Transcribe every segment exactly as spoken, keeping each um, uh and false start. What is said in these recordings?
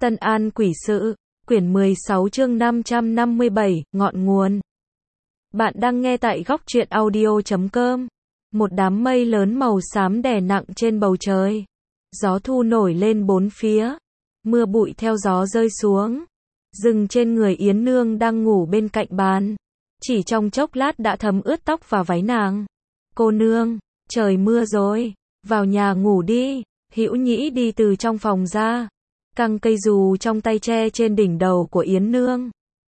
Tân An Quỷ Sự, quyển mười sáu chương năm trăm năm mươi bảy, ngọn nguồn. Bạn đang nghe tại góc truyện audio chấm com. Một đám mây lớn màu xám đè nặng trên bầu trời. Gió thu nổi lên bốn phía. Mưa bụi theo gió rơi xuống. Dừng trên người Yến Nương đang ngủ bên cạnh bàn. Chỉ trong chốc lát đã thấm ướt tóc và váy nàng. Cô nương, trời mưa rồi, vào nhà ngủ đi. Hữu Nhĩ đi từ trong phòng ra, căng cây dù trong tay che trên đỉnh đầu của Yến Nương.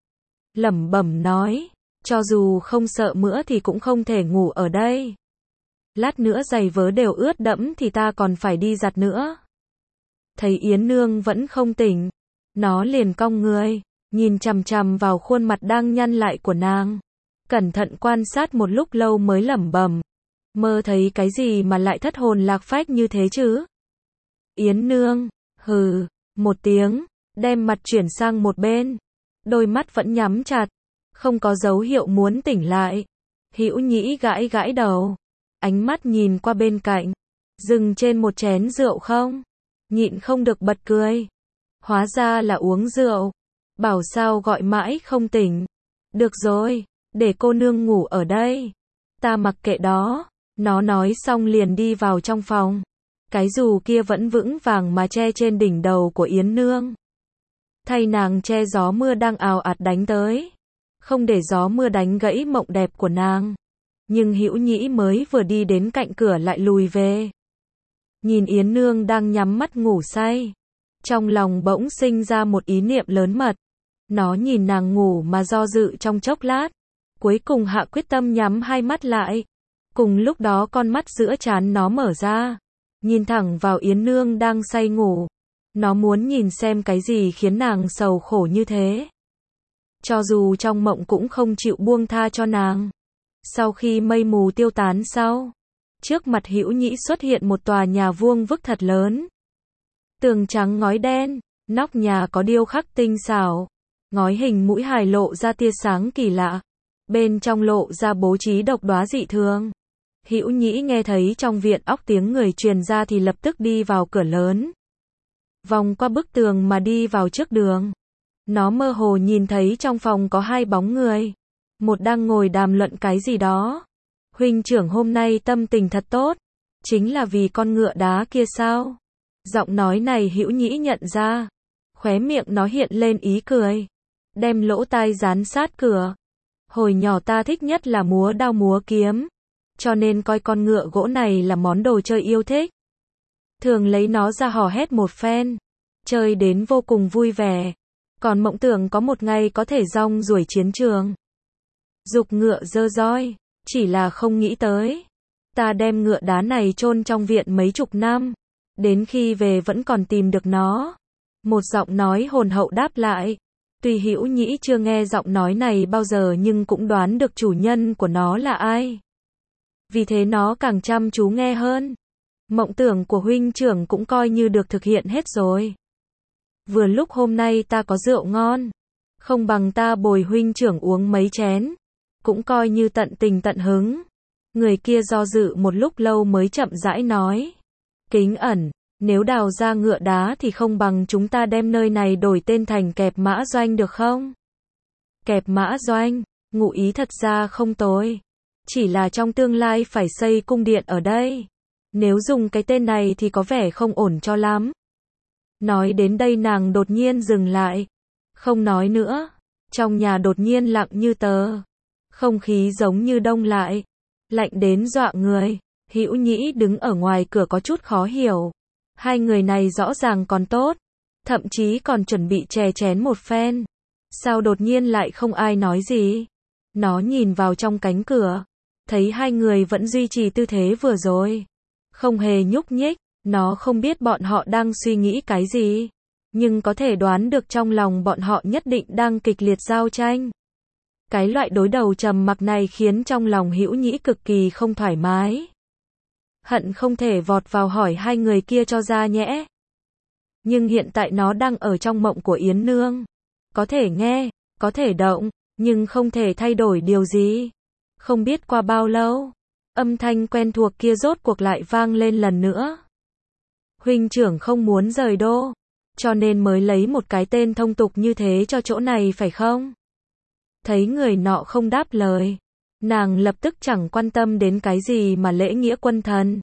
Lẩm bẩm nói, cho dù không sợ mưa thì cũng không thể ngủ ở đây. Lát nữa giày vớ đều ướt đẫm thì ta còn phải đi giặt nữa. Thấy Yến Nương vẫn không tỉnh, nó liền cong người, nhìn chằm chằm vào khuôn mặt đang nhăn lại của nàng. Cẩn thận quan sát một lúc lâu mới lẩm bẩm, mơ thấy cái gì mà lại thất hồn lạc phách như thế chứ? Yến Nương, hừ, một tiếng, đem mặt chuyển sang một bên. Đôi mắt vẫn nhắm chặt, không có dấu hiệu muốn tỉnh lại. Hữu Nhĩ gãi gãi đầu, ánh mắt nhìn qua bên cạnh, dừng trên một chén rượu không, nhịn không được bật cười. Hóa ra là uống rượu, bảo sao gọi mãi không tỉnh. Được rồi, để cô nương ngủ ở đây, ta mặc kệ đó. Nó nói xong liền đi vào trong phòng. Cái dù kia vẫn vững vàng mà che trên đỉnh đầu của Yến Nương. Thay nàng che gió mưa đang ào ạt đánh tới. Không để gió mưa đánh gãy mộng đẹp của nàng. Nhưng Hữu Nhĩ mới vừa đi đến cạnh cửa lại lùi về. Nhìn Yến Nương đang nhắm mắt ngủ say. Trong lòng bỗng sinh ra một ý niệm lớn mật. Nó nhìn nàng ngủ mà do dự trong chốc lát. Cuối cùng hạ quyết tâm nhắm hai mắt lại. Cùng lúc đó con mắt giữa trán nó mở ra. Nhìn thẳng vào Yến Nương đang say ngủ. Nó muốn nhìn xem cái gì khiến nàng sầu khổ như thế. Cho dù trong mộng cũng không chịu buông tha cho nàng. Sau khi mây mù tiêu tán sau, trước mặt Hữu Nhĩ xuất hiện một tòa nhà vuông vức thật lớn. Tường trắng ngói đen, nóc nhà có điêu khắc tinh xảo. Ngói hình mũi hài lộ ra tia sáng kỳ lạ. Bên trong lộ ra bố trí độc đoá dị thường. Hữu Nhĩ nghe thấy trong viện óc tiếng người truyền ra thì lập tức đi vào cửa lớn. Vòng qua bức tường mà đi vào trước đường. Nó mơ hồ nhìn thấy trong phòng có hai bóng người. Một đang ngồi đàm luận cái gì đó. Huynh trưởng hôm nay tâm tình thật tốt. Chính là vì con ngựa đá kia sao? Giọng nói này Hữu Nhĩ nhận ra. Khóe miệng nó hiện lên ý cười. Đem lỗ tai dán sát cửa. Hồi nhỏ ta thích nhất là múa đao múa kiếm. Cho nên coi con ngựa gỗ này là món đồ chơi yêu thích. Thường lấy nó ra hò hét một phen. Chơi đến vô cùng vui vẻ. Còn mộng tưởng có một ngày có thể rong ruổi chiến trường. Giục ngựa dơ roi. Chỉ là không nghĩ tới. Ta đem ngựa đá này chôn trong viện mấy chục năm. Đến khi về vẫn còn tìm được nó. Một giọng nói hồn hậu đáp lại. Tuy Hữu Nhĩ chưa nghe giọng nói này bao giờ nhưng cũng đoán được chủ nhân của nó là ai. Vì thế nó càng chăm chú nghe hơn. Mộng tưởng của huynh trưởng cũng coi như được thực hiện hết rồi. Vừa lúc hôm nay ta có rượu ngon. Không bằng ta bồi huynh trưởng uống mấy chén. Cũng coi như tận tình tận hứng. Người kia do dự một lúc lâu mới chậm rãi nói. Kính ẩn, nếu đào ra ngựa đá thì không bằng chúng ta đem nơi này đổi tên thành Kẹp Mã Doanh được không? Kẹp Mã Doanh, ngụ ý thật ra không tồi. Chỉ là trong tương lai phải xây cung điện ở đây. Nếu dùng cái tên này thì có vẻ không ổn cho lắm. Nói đến đây nàng đột nhiên dừng lại. Không nói nữa. Trong nhà đột nhiên lặng như tờ. Không khí giống như đông lại. Lạnh đến dọa người. Hữu Nhĩ đứng ở ngoài cửa có chút khó hiểu. Hai người này rõ ràng còn tốt. Thậm chí còn chuẩn bị chè chén một phen. Sao đột nhiên lại không ai nói gì? Nó nhìn vào trong cánh cửa. Thấy hai người vẫn duy trì tư thế vừa rồi. Không hề nhúc nhích. Nó không biết bọn họ đang suy nghĩ cái gì. Nhưng có thể đoán được trong lòng bọn họ nhất định đang kịch liệt giao tranh. Cái loại đối đầu trầm mặc này khiến trong lòng Hữu Nhĩ cực kỳ không thoải mái. Hận không thể vọt vào hỏi hai người kia cho ra nhẽ. Nhưng hiện tại nó đang ở trong mộng của Yến Nương. Có thể nghe, có thể động, nhưng không thể thay đổi điều gì. Không biết qua bao lâu, âm thanh quen thuộc kia rốt cuộc lại vang lên lần nữa. Huynh trưởng không muốn rời đô. cho nên mới lấy một cái tên thông tục như thế cho chỗ này phải không? Thấy người nọ không đáp lời, nàng lập tức chẳng quan tâm đến cái gì mà lễ nghĩa quân thần.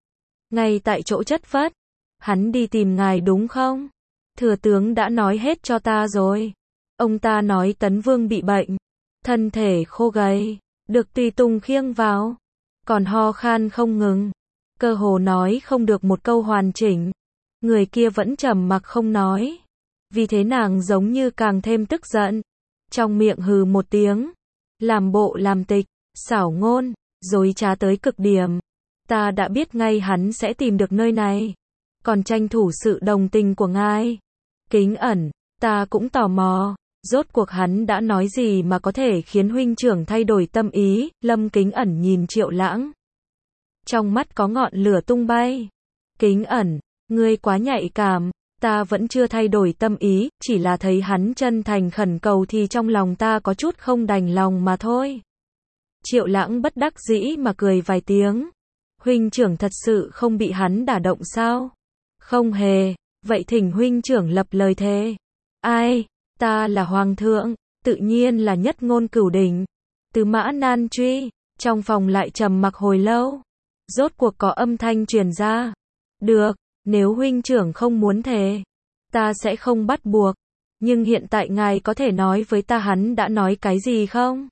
Ngay tại chỗ chất phất, hắn đi tìm ngài đúng không? Thừa tướng đã nói hết cho ta rồi. Ông ta nói Tấn Vương bị bệnh, thân thể khô gầy, được tùy tùng khiêng vào, còn ho khan không ngừng, cơ hồ nói không được một câu hoàn chỉnh. Người kia vẫn trầm mặc không nói. Vì thế nàng giống như càng thêm tức giận, trong miệng hừ một tiếng, làm bộ làm tịch, xảo ngôn, dối trá tới cực điểm. Ta đã biết ngay hắn sẽ tìm được nơi này, còn tranh thủ sự đồng tình của ngài. Kính ẩn, ta cũng tò mò, rốt cuộc hắn đã nói gì mà có thể khiến huynh trưởng thay đổi tâm ý. Lâm Kính Ẩn nhìn Triệu Lãng, trong mắt có ngọn lửa tung bay. Kính Ẩn, ngươi quá nhạy cảm, ta vẫn chưa thay đổi tâm ý, chỉ là thấy hắn chân thành khẩn cầu thì trong lòng ta có chút không đành lòng mà thôi. Triệu Lãng bất đắc dĩ mà cười vài tiếng. Huynh trưởng thật sự không bị hắn đả động sao? Không hề, vậy thỉnh huynh trưởng lập lời thề. Ai, ta là hoàng thượng, tự nhiên là nhất ngôn cửu đỉnh. Từ Mã Nan truy, trong phòng lại trầm mặc hồi lâu. Rốt cuộc có âm thanh truyền ra. Được, nếu huynh trưởng không muốn thề, ta sẽ không bắt buộc. Nhưng hiện tại ngài có thể nói với ta hắn đã nói cái gì không?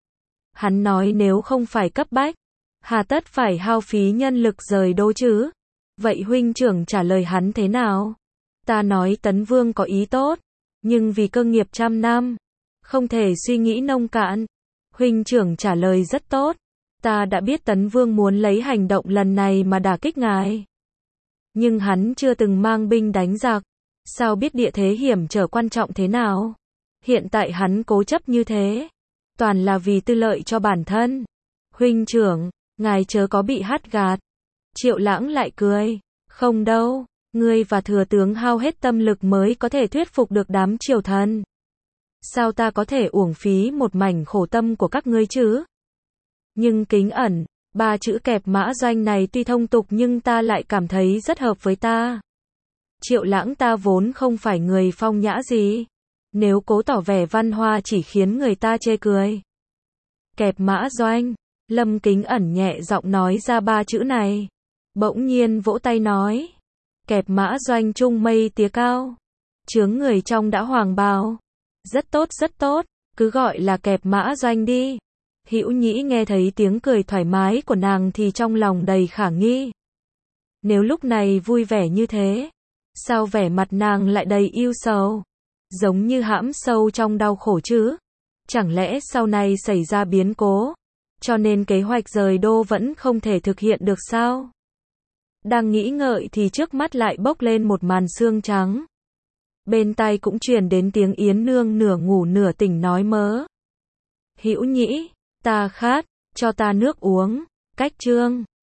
Hắn nói nếu không phải cấp bách, hà tất phải hao phí nhân lực rời đô chứ? Vậy huynh trưởng trả lời hắn thế nào? Ta nói Tấn Vương có ý tốt, nhưng vì cơ nghiệp trăm năm, không thể suy nghĩ nông cạn. Huynh trưởng trả lời rất tốt. Ta đã biết Tấn Vương muốn lấy hành động lần này mà đả kích ngài. Nhưng hắn chưa từng mang binh đánh giặc, sao biết địa thế hiểm trở quan trọng thế nào? Hiện tại hắn cố chấp như thế, toàn là vì tư lợi cho bản thân. Huynh trưởng, ngài chớ có bị hắt gạt. Triệu Lãng lại cười. Không đâu, ngươi và thừa tướng hao hết tâm lực mới có thể thuyết phục được đám triều thần. Sao ta có thể uổng phí một mảnh khổ tâm của các ngươi chứ? Nhưng Kính Ẩn, ba chữ kẹp mã doanh này tuy thông tục nhưng ta lại cảm thấy rất hợp với ta. Triệu Lãng ta vốn không phải người phong nhã gì. Nếu cố tỏ vẻ văn hoa chỉ khiến người ta chê cười. Kẹp mã doanh, Lâm Kính Ẩn nhẹ giọng nói ra ba chữ này. Bỗng nhiên vỗ tay nói. Kẹp mã doanh trung mây tía cao. Chướng người trong đã hoàng bào. Rất tốt rất tốt, cứ gọi là kẹp mã doanh đi. Hữu Nhĩ nghe thấy tiếng cười thoải mái của nàng thì trong lòng đầy khả nghi. Nếu lúc này vui vẻ như thế, sao vẻ mặt nàng lại đầy ưu sầu? Giống như hãm sâu trong đau khổ chứ? Chẳng lẽ sau này xảy ra biến cố, cho nên kế hoạch rời đô vẫn không thể thực hiện được sao? Đang nghĩ ngợi thì trước mắt lại bốc lên một màn sương trắng. Bên tai cũng truyền đến tiếng Yến Nương nửa ngủ nửa tỉnh nói mớ. Hữu Nhĩ, ta khát, cho ta nước uống. Cách chương